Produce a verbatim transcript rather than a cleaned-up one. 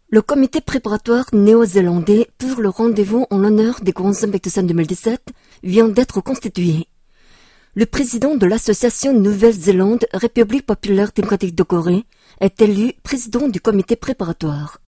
Le comité préparatoire néo-zélandais pour le rendez-vous en l'honneur des Grands Ambectusen deux mille dix-sept vient d'être constitué. Le président de l'association Nouvelle-Zélande République populaire démocratique de Corée est élu président du comité préparatoire.